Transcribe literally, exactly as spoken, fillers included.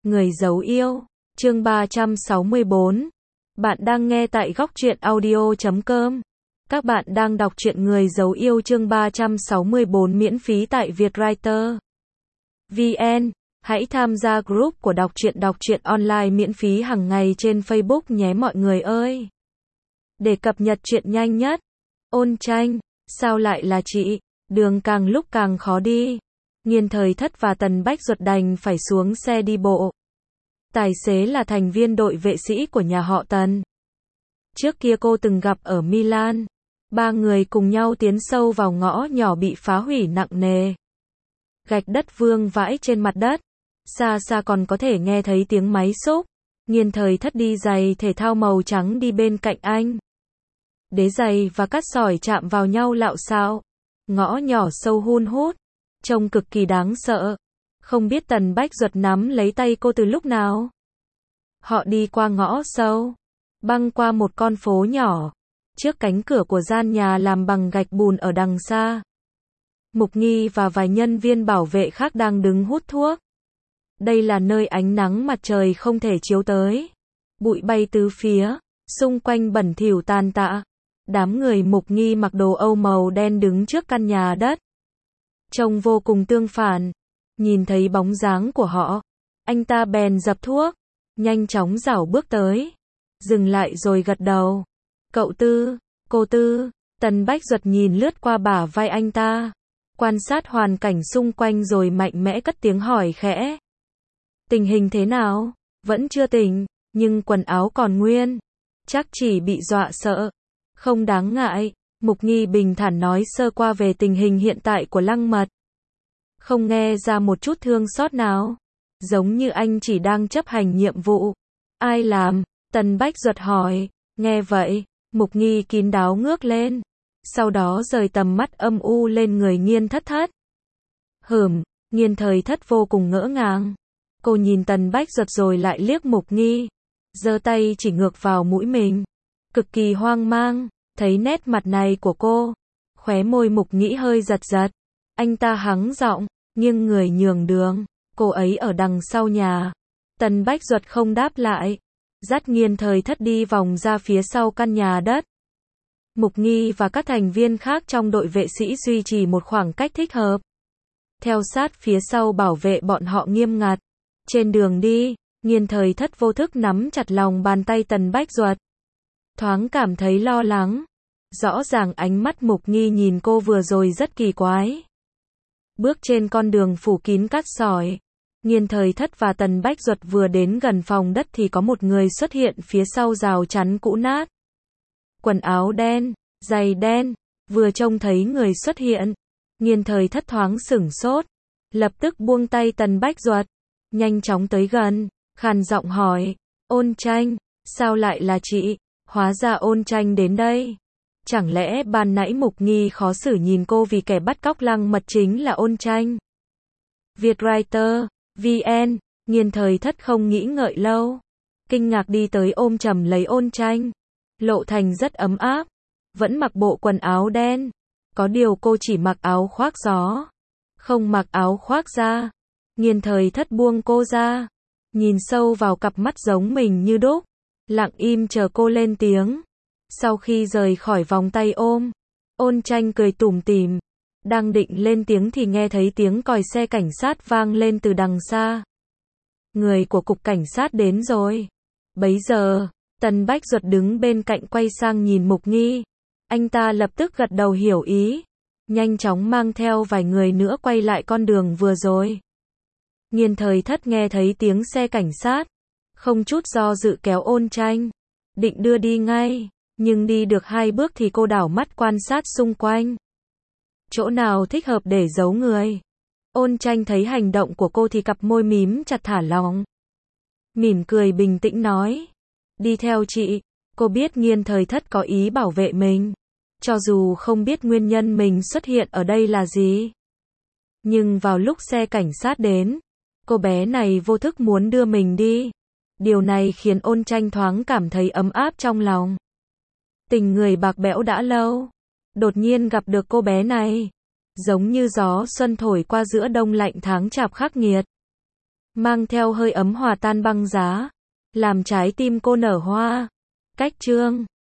Người giấu yêu, chương ba trăm sáu mươi bốn. Bạn đang nghe tại góc truyện audio chấm com. Các bạn đang đọc truyện Người giấu yêu chương ba trăm sáu mươi bốn miễn phí tại Vietwriter vê en. Hãy tham gia group của đọc truyện đọc truyện online miễn phí hàng ngày trên Facebook nhé mọi người ơi. Để cập nhật truyện nhanh nhất. Ôn Tranh, sao lại là chị? Đường càng lúc càng khó đi. Nghiên Thời Thất và Tần Bách Duật đành phải xuống xe đi bộ. Tài xế là thành viên đội vệ sĩ của nhà họ Tần. Trước kia cô từng gặp ở Milan. Ba người cùng nhau tiến sâu vào ngõ nhỏ bị phá hủy nặng nề. Gạch đất vương vãi trên mặt đất. Xa xa còn có thể nghe thấy tiếng máy xúc. Nghiên Thời Thất đi giày thể thao màu trắng đi bên cạnh anh. Đế giày và cát sỏi chạm vào nhau lạo xạo. Ngõ nhỏ sâu hun hút. Trông cực kỳ đáng sợ. Không biết Tần Bách Duật nắm lấy tay cô từ lúc nào. Họ đi qua ngõ sâu. Băng qua một con phố nhỏ. Trước cánh cửa của gian nhà làm bằng gạch bùn ở đằng xa. Mục Nghi và vài nhân viên bảo vệ khác đang đứng hút thuốc. Đây là nơi ánh nắng mặt trời không thể chiếu tới. Bụi bay tứ phía. Xung quanh bẩn thỉu tàn tạ. Đám người Mục Nghi mặc đồ Âu màu đen đứng trước căn nhà đất. Trông vô cùng tương phản. Nhìn thấy bóng dáng của họ, anh ta bèn dập thuốc, nhanh chóng rảo bước tới, dừng lại rồi gật đầu. Cậu Tư, cô Tư. Tần Bách Duật nhìn lướt qua bả vai anh ta, quan sát hoàn cảnh xung quanh rồi mạnh mẽ cất tiếng hỏi khẽ. Tình hình thế nào? Vẫn chưa tỉnh, nhưng quần áo còn nguyên. Chắc chỉ bị dọa sợ. Không đáng ngại. Mục Nghi bình thản nói sơ qua về tình hình hiện tại của Lăng Mật. Không nghe ra một chút thương xót nào. Giống như anh chỉ đang chấp hành nhiệm vụ. Ai làm? Tần Bách Duật hỏi. Nghe vậy, Mục Nghi kín đáo ngước lên. Sau đó rời tầm mắt âm u lên người Nghiên Thất Thất. Hửm, Nghiên Thời Thất vô cùng ngỡ ngàng. Cô nhìn Tần Bách Duật rồi lại liếc Mục Nghi. Giơ tay chỉ ngược vào mũi mình. Cực kỳ hoang mang. Thấy nét mặt này của cô, khóe môi Mục Nghĩ hơi giật giật. Anh ta hắng giọng, nghiêng người nhường đường. Cô ấy ở đằng sau nhà. Tần Bách Duật không đáp lại. Dắt Nghiên Thời Thất đi vòng ra phía sau căn nhà đất. Mục Nghi và các thành viên khác trong đội vệ sĩ duy trì một khoảng cách thích hợp. Theo sát phía sau bảo vệ bọn họ nghiêm ngặt. Trên đường đi, Nghiên Thời Thất vô thức nắm chặt lòng bàn tay Tần Bách Duật. Thoáng cảm thấy lo lắng. Rõ ràng ánh mắt Mục Nghi nhìn cô vừa rồi rất kỳ quái. Bước trên con đường phủ kín cát sỏi. Nghiên Thời Thất và Tần Bách Duật vừa đến gần phòng đất thì có một người xuất hiện phía sau rào chắn cũ nát. Quần áo đen, giày đen. Vừa trông thấy người xuất hiện, Nghiên Thời Thất thoáng sửng sốt. Lập tức buông tay Tần Bách Duật. Nhanh chóng tới gần, khàn giọng hỏi. Ôn Tranh, sao lại là chị? Hóa ra Ôn Tranh đến đây. Chẳng lẽ ban nãy Mục Nghi khó xử nhìn cô vì kẻ bắt cóc Lăng Mật chính là Ôn Tranh? Vietwriter vê en. Nghiên Thời Thất không nghĩ ngợi lâu. Kinh ngạc đi tới ôm chầm lấy Ôn Tranh. Lộ thành rất ấm áp. Vẫn mặc bộ quần áo đen. Có điều cô chỉ mặc áo khoác gió. Không mặc áo khoác da. Nghiên Thời Thất buông cô ra. Nhìn sâu vào cặp mắt giống mình như đúc. Lặng im chờ cô lên tiếng. Sau khi rời khỏi vòng tay ôm, Ôn Tranh cười tủm tỉm. Đang định lên tiếng thì nghe thấy tiếng còi xe cảnh sát vang lên từ đằng xa. Người của cục cảnh sát đến rồi. Bấy giờ, Tần Bách Duật đứng bên cạnh quay sang nhìn Mục Nghi. Anh ta lập tức gật đầu hiểu ý. Nhanh chóng mang theo vài người nữa quay lại con đường vừa rồi. Nghiên Thời Thất nghe thấy tiếng xe cảnh sát. Không chút do dự kéo Ôn Tranh. Định đưa đi ngay. Nhưng đi được hai bước thì cô đảo mắt quan sát xung quanh. Chỗ nào thích hợp để giấu người. Ôn Tranh thấy hành động của cô thì cặp môi mím chặt thả lỏng. Mỉm cười bình tĩnh nói. Đi theo chị. Cô biết Nghiên Thời Thất có ý bảo vệ mình. Cho dù không biết nguyên nhân mình xuất hiện ở đây là gì. Nhưng vào lúc xe cảnh sát đến, cô bé này vô thức muốn đưa mình đi. Điều này khiến Ôn Tranh thoáng cảm thấy ấm áp trong lòng. Tình người bạc bẽo đã lâu. Đột nhiên gặp được cô bé này. Giống như gió xuân thổi qua giữa đông lạnh tháng chạp khắc nghiệt. mang theo hơi ấm hòa tan băng giá, làm trái tim cô nở hoa. Cách chương